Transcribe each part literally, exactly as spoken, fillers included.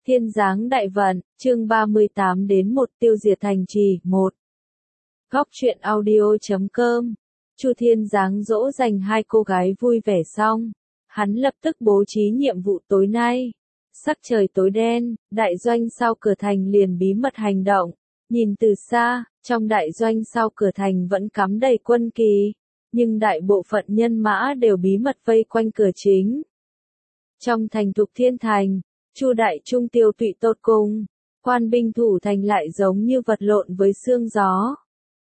Thiên giáng đại vận, chương ba mươi tám đến một tiêu diệt thành trì, một. Góc truyện audio chấm com. Chu Thiên giáng dỗ dành hai cô gái vui vẻ xong, hắn lập tức bố trí nhiệm vụ tối nay. Sắc trời tối đen, đại doanh sau cửa thành liền bí mật hành động. Nhìn từ xa, trong đại doanh sau cửa thành vẫn cắm đầy quân kỳ, nhưng đại bộ phận nhân mã đều bí mật vây quanh cửa chính. Trong thành Thục Thiên Thành, Chu Đại Trung tiêu tụy tột cùng, quan binh thủ thành lại giống như vật lộn với sương gió.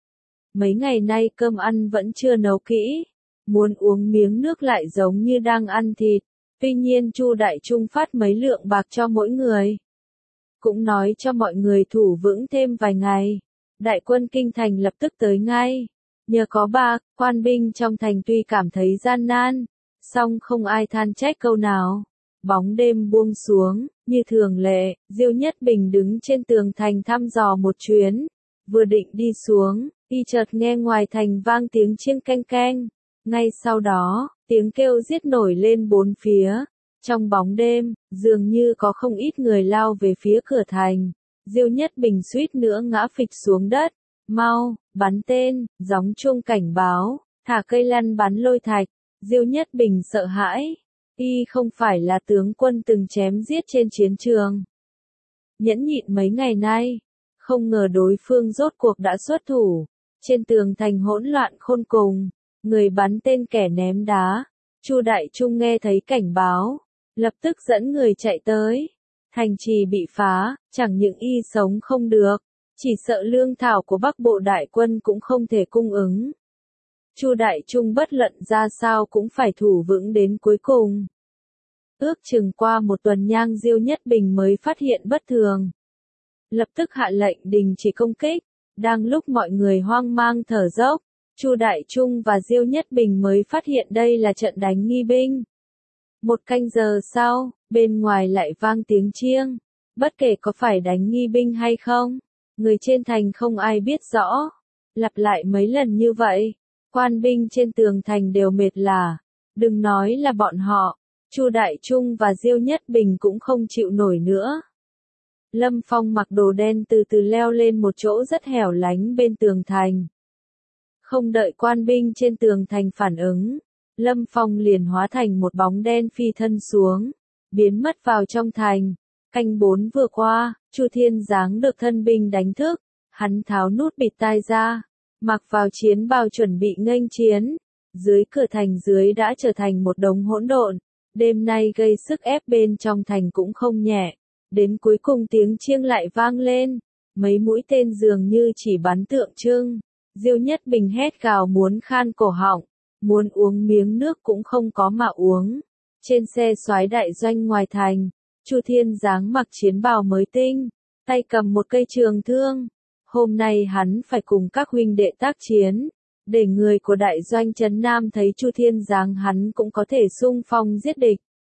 Mấy ngày nay cơm ăn vẫn chưa nấu kỹ, muốn uống miếng nước lại giống như đang ăn thịt. Tuy nhiên Chu Đại Trung phát mấy lượng bạc cho mỗi người, cũng nói cho mọi người thủ vững thêm vài ngày. Đại quân kinh thành lập tức tới ngay. Nhờ có bạc, quan binh trong thành tuy cảm thấy gian nan, song không ai than trách câu nào. Bóng đêm buông xuống, như thường lệ, Diêu Nhất Bình đứng trên tường thành thăm dò một chuyến. Vừa định đi xuống, y chợt nghe ngoài thành vang tiếng chiêng canh canh. Ngay sau đó, tiếng kêu giết nổi lên bốn phía. Trong bóng đêm, dường như có không ít người lao về phía cửa thành. Diêu Nhất Bình suýt nữa ngã phịch xuống đất. Mau, bắn tên, gióng chuông cảnh báo, thả cây lăn bắn lôi thạch. Diêu Nhất Bình sợ hãi. Y không phải là tướng quân từng chém giết trên chiến trường. Nhẫn nhịn mấy ngày nay, không ngờ đối phương rốt cuộc đã xuất thủ. Trên tường thành hỗn loạn khôn cùng, người bắn tên kẻ ném đá. Chu Đại Trung nghe thấy cảnh báo, lập tức dẫn người chạy tới. Thành trì bị phá, chẳng những y sống không được, chỉ sợ lương thảo của Bắc Bộ đại quân cũng không thể cung ứng. Chu Đại Trung bất luận ra sao cũng phải thủ vững đến cuối cùng. Ước chừng qua một tuần nhang Diêu Nhất Bình mới phát hiện bất thường. Lập tức hạ lệnh đình chỉ công kích. Đang lúc mọi người hoang mang thở dốc, Chu Đại Trung và Diêu Nhất Bình mới phát hiện đây là trận đánh nghi binh. Một canh giờ sau, bên ngoài lại vang tiếng chiêng. Bất kể có phải đánh nghi binh hay không, người trên thành không ai biết rõ. Lặp lại mấy lần như vậy, quan binh trên tường thành đều mệt lả. Đừng nói là bọn họ, Chu Đại Trung và Diêu Nhất Bình cũng không chịu nổi nữa. Lâm Phong mặc đồ đen từ từ leo lên một chỗ rất hẻo lánh bên tường thành. Không đợi quan binh trên tường thành phản ứng, Lâm Phong liền hóa thành một bóng đen phi thân xuống, biến mất vào trong thành. Canh bốn vừa qua, Chu Thiên giáng được thân binh đánh thức, hắn tháo nút bịt tai ra, mặc vào chiến bào chuẩn bị nghênh chiến. Dưới cửa thành dưới đã trở thành một đống hỗn độn, đêm nay gây sức ép bên trong thành cũng không nhẹ. Đến cuối cùng tiếng chiêng lại vang lên, mấy mũi tên dường như chỉ bắn tượng trưng. Diêu Nhất Bình hét gào muốn khan cổ họng, muốn uống miếng nước cũng không có mà uống. Trên xe soái đại doanh ngoài thành, Chu Thiên giáng mặc chiến bào mới tinh, tay cầm một cây trường thương. Hôm nay hắn phải cùng các huynh đệ tác chiến, để người của đại doanh Trấn Nam thấy Chu Thiên giáng hắn cũng có thể xung phong giết địch.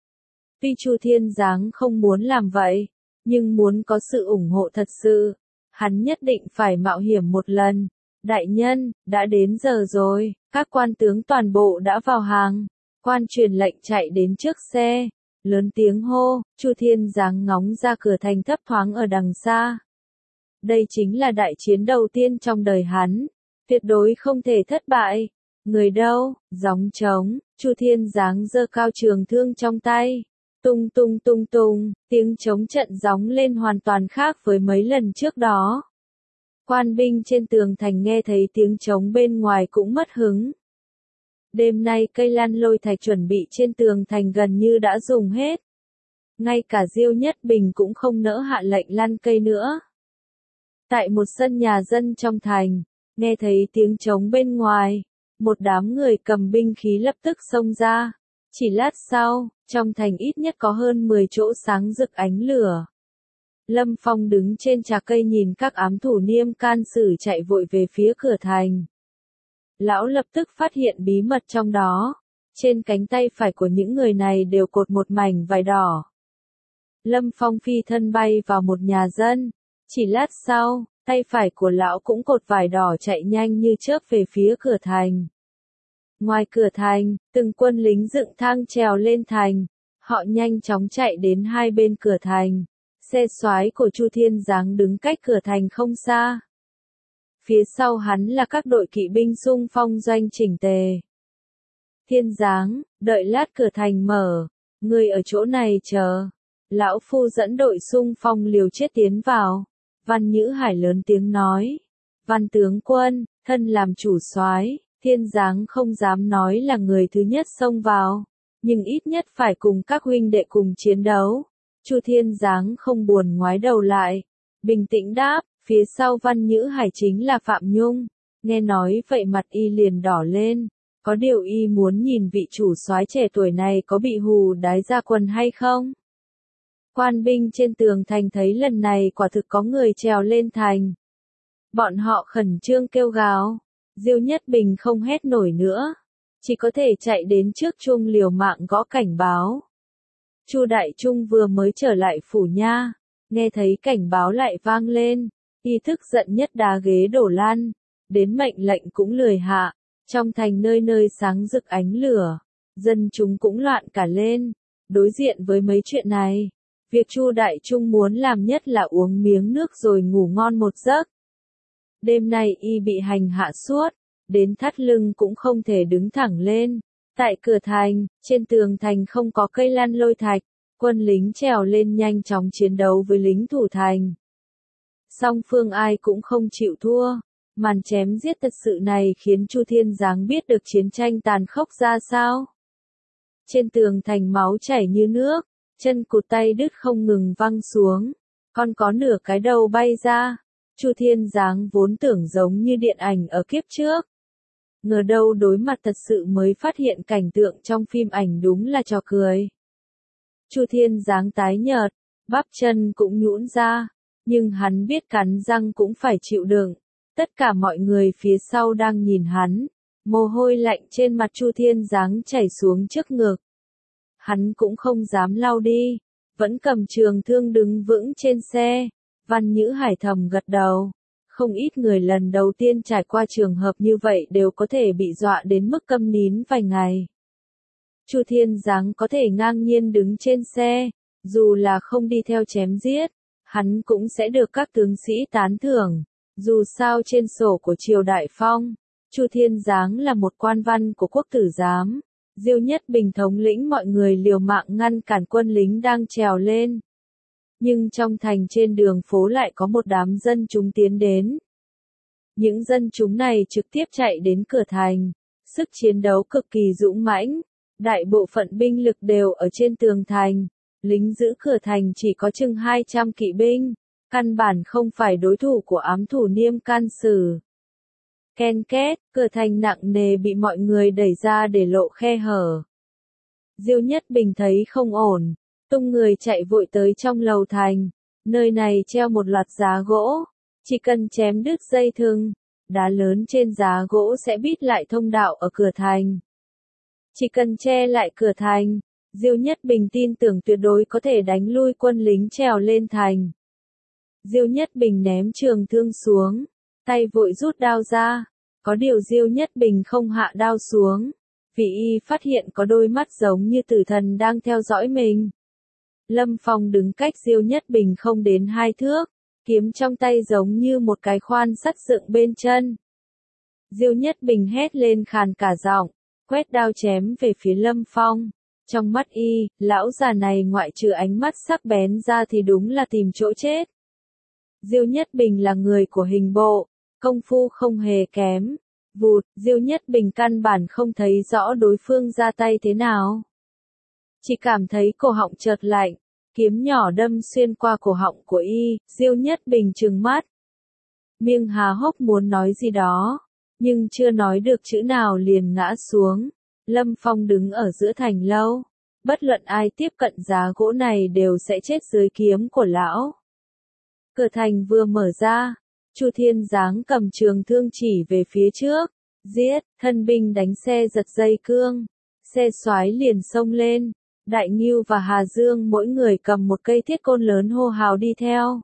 Tuy Chu Thiên giáng không muốn làm vậy, nhưng muốn có sự ủng hộ thật sự, hắn nhất định phải mạo hiểm một lần. Đại nhân, đã đến giờ rồi, các quan tướng toàn bộ đã vào hàng. Quan truyền lệnh chạy đến trước xe, lớn tiếng hô. Chu Thiên giáng ngóng ra cửa thành thấp thoáng ở đằng xa. Đây chính là đại chiến đầu tiên trong đời hắn, tuyệt đối không thể thất bại. Người đâu? Gióng trống. Chu Thiên giáng giơ cao trường thương trong tay. Tung tung tung tung, tiếng trống trận gióng lên hoàn toàn khác với mấy lần trước đó. Quan binh trên tường thành nghe thấy tiếng trống bên ngoài cũng mất hứng. Đêm nay cây lăn lôi thạch chuẩn bị trên tường thành gần như đã dùng hết. Ngay cả Diêu Nhất Bình cũng không nỡ hạ lệnh lăn cây nữa. Tại một sân nhà dân trong thành, nghe thấy tiếng trống bên ngoài, một đám người cầm binh khí lập tức xông ra. Chỉ lát sau, trong thành ít nhất có hơn mười chỗ sáng rực ánh lửa. Lâm Phong đứng trên trà cây nhìn các ám thủ niêm can sử chạy vội về phía cửa thành. Lão lập tức phát hiện bí mật trong đó. Trên cánh tay phải của những người này đều cột một mảnh vải đỏ. Lâm Phong phi thân bay vào một nhà dân. Chỉ lát sau, tay phải của lão cũng cột vải đỏ chạy nhanh như chớp về phía cửa thành. Ngoài cửa thành, từng quân lính dựng thang trèo lên thành. Họ nhanh chóng chạy đến hai bên cửa thành. Xe soái của Chu Thiên Giáng đứng cách cửa thành không xa. Phía sau hắn là các đội kỵ binh xung phong doanh chỉnh tề. Thiên Giáng, đợi lát cửa thành mở, ngươi ở chỗ này chờ. Lão phu dẫn đội xung phong liều chết tiến vào. Văn Nhữ Hải lớn tiếng nói. Văn tướng quân, thân làm chủ soái, Thiên Giáng không dám nói là người thứ nhất xông vào, nhưng ít nhất phải cùng các huynh đệ cùng chiến đấu. Chu Thiên Giáng không buồn ngoái đầu lại, bình tĩnh đáp, phía sau Văn Nhữ Hải chính là Phạm Nhung. Nghe nói vậy mặt y liền đỏ lên, có điều y muốn nhìn vị chủ soái trẻ tuổi này có bị hù đái ra quần hay không. Quan binh trên tường thành thấy lần này quả thực có người trèo lên thành. Bọn họ khẩn trương kêu gào, Diêu Nhất Bình không hét nổi nữa, chỉ có thể chạy đến trước chuông liều mạng gõ cảnh báo. Chu Đại Trung vừa mới trở lại phủ nha, nghe thấy cảnh báo lại vang lên, y thức giận nhất đá ghế đổ lăn, đến mệnh lệnh cũng lười hạ, trong thành nơi nơi sáng rực ánh lửa, dân chúng cũng loạn cả lên. Đối diện với mấy chuyện này, việc Chu Đại Trung muốn làm nhất là uống miếng nước rồi ngủ ngon một giấc. Đêm nay y bị hành hạ suốt, đến thắt lưng cũng không thể đứng thẳng lên. Tại cửa thành, trên tường thành không có cây lăn lôi thạch, quân lính trèo lên nhanh chóng chiến đấu với lính thủ thành. Song phương ai cũng không chịu thua, màn chém giết thật sự này khiến Chu Thiên Giáng biết được chiến tranh tàn khốc ra sao. Trên tường thành máu chảy như nước, chân cụt tay đứt không ngừng văng xuống, còn có nửa cái đầu bay ra. Chu Thiên Giáng vốn tưởng giống như điện ảnh ở kiếp trước. Ngờ đâu đối mặt thật sự mới phát hiện cảnh tượng trong phim ảnh đúng là trò cười. Chu Thiên Giáng tái nhợt, bắp chân cũng nhũn ra, nhưng hắn biết cắn răng cũng phải chịu đựng. Tất cả mọi người phía sau đang nhìn hắn, mồ hôi lạnh trên mặt Chu Thiên Giáng chảy xuống trước ngực. Hắn cũng không dám lau đi, vẫn cầm trường thương đứng vững trên xe. Văn Nhữ Hải thầm gật đầu. Không ít người lần đầu tiên trải qua trường hợp như vậy đều có thể bị dọa đến mức câm nín vài ngày. Chu Thiên Giáng có thể ngang nhiên đứng trên xe, dù là không đi theo chém giết, hắn cũng sẽ được các tướng sĩ tán thưởng. Dù sao trên sổ của triều Đại Phong, Chu Thiên Giáng là một quan văn của quốc tử giám. Diêu Nhất Bình thống lĩnh mọi người liều mạng ngăn cản quân lính đang trèo lên. Nhưng trong thành trên đường phố lại có một đám dân chúng tiến đến. Những dân chúng này trực tiếp chạy đến cửa thành, sức chiến đấu cực kỳ dũng mãnh, đại bộ phận binh lực đều ở trên tường thành, lính giữ cửa thành chỉ có chừng hai trăm kỵ binh, căn bản không phải đối thủ của ám thủ Niêm Can Sử. Ken két, cửa thành nặng nề bị mọi người đẩy ra để lộ khe hở. Diêu Nhất Bình thấy không ổn, tung người chạy vội tới trong lầu thành, nơi này treo một loạt giá gỗ, chỉ cần chém đứt dây thừng, đá lớn trên giá gỗ sẽ bít lại thông đạo ở cửa thành. Chỉ cần che lại cửa thành, Diêu Nhất Bình tin tưởng tuyệt đối có thể đánh lui quân lính trèo lên thành. Diêu Nhất Bình ném trường thương xuống, tay vội rút đao ra, có điều Diêu Nhất Bình không hạ đao xuống, vì y phát hiện có đôi mắt giống như tử thần đang theo dõi mình. Lâm Phong đứng cách Diêu Nhất Bình không đến hai thước, kiếm trong tay giống như một cái khoan sắt dựng bên chân. Diêu Nhất Bình hét lên khàn cả giọng, quét đao chém về phía Lâm Phong. Trong mắt y, lão già này ngoại trừ ánh mắt sắc bén ra thì đúng là tìm chỗ chết. Diêu Nhất Bình là người của hình bộ, công phu không hề kém. Vụt, Diêu Nhất Bình căn bản không thấy rõ đối phương ra tay thế nào. Chỉ cảm thấy cổ họng chợt lạnh, kiếm nhỏ đâm xuyên qua cổ họng của y, Diêu Nhất Bình trừng mắt. Miệng há hốc muốn nói gì đó, nhưng chưa nói được chữ nào liền ngã xuống. Lâm Phong đứng ở giữa thành lâu, bất luận ai tiếp cận giá gỗ này đều sẽ chết dưới kiếm của lão. Cửa thành vừa mở ra, Chu Thiên Giáng cầm trường thương chỉ về phía trước, giết, thân binh đánh xe giật dây cương, xe soái liền xông lên, Đại Ngưu và Hà Dương mỗi người cầm một cây thiết côn lớn hô hào đi theo.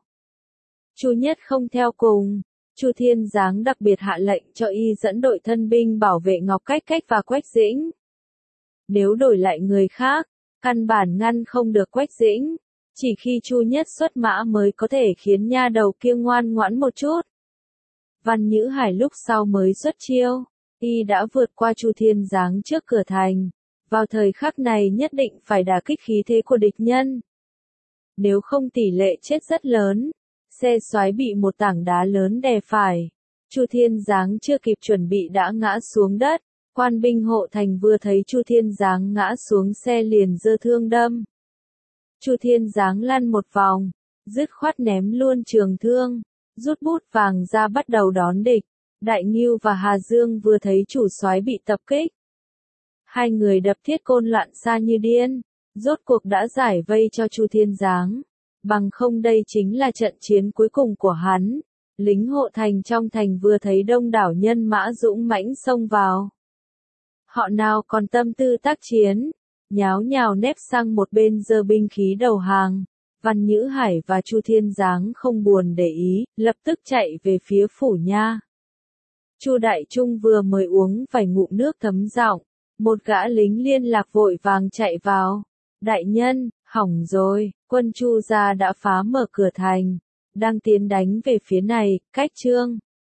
Chu Nhất không theo cùng, Chu Thiên Giáng đặc biệt hạ lệnh cho y dẫn đội thân binh bảo vệ Ngọc Cách Cách và Quách Dĩnh. Nếu đổi lại người khác, căn bản ngăn không được Quách Dĩnh, Chỉ khi Chu Nhất xuất mã mới có thể khiến nha đầu kia ngoan ngoãn một chút. Văn Nhữ Hải lúc sau mới xuất chiêu, y đã vượt qua Chu Thiên Giáng trước cửa thành, vào thời khắc này nhất định phải đả kích khí thế của địch nhân. Nếu không tỷ lệ chết rất lớn, xe soái bị một tảng đá lớn đè phải. Chu Thiên Giáng chưa kịp chuẩn bị đã ngã xuống đất, quan binh hộ thành vừa thấy Chu Thiên Giáng ngã xuống xe liền giơ thương đâm. Chu Thiên Giáng lăn một vòng, dứt khoát ném luôn trường thương, rút bút vàng ra bắt đầu đón địch. Đại Ngưu và Hà Dương vừa thấy chủ soái bị tập kích. Hai người đập thiết côn loạn xa như điên, rốt cuộc đã giải vây cho Chu Thiên Giáng. Bằng không đây chính là trận chiến cuối cùng của hắn. Lính hộ thành trong thành vừa thấy đông đảo nhân mã dũng mãnh xông vào. Họ nào còn tâm tư tác chiến, nháo nhào nép sang một bên giơ binh khí đầu hàng. Văn Nhữ Hải và Chu Thiên Giáng không buồn để ý, lập tức chạy về phía phủ nha. Chu Đại Trung vừa mới uống vài ngụm nước thấm giọng, một gã lính liên lạc vội vàng chạy vào. Đại nhân, hỏng rồi, quân Chu gia đã phá mở cửa thành, đang tiến đánh về phía này, cách Trương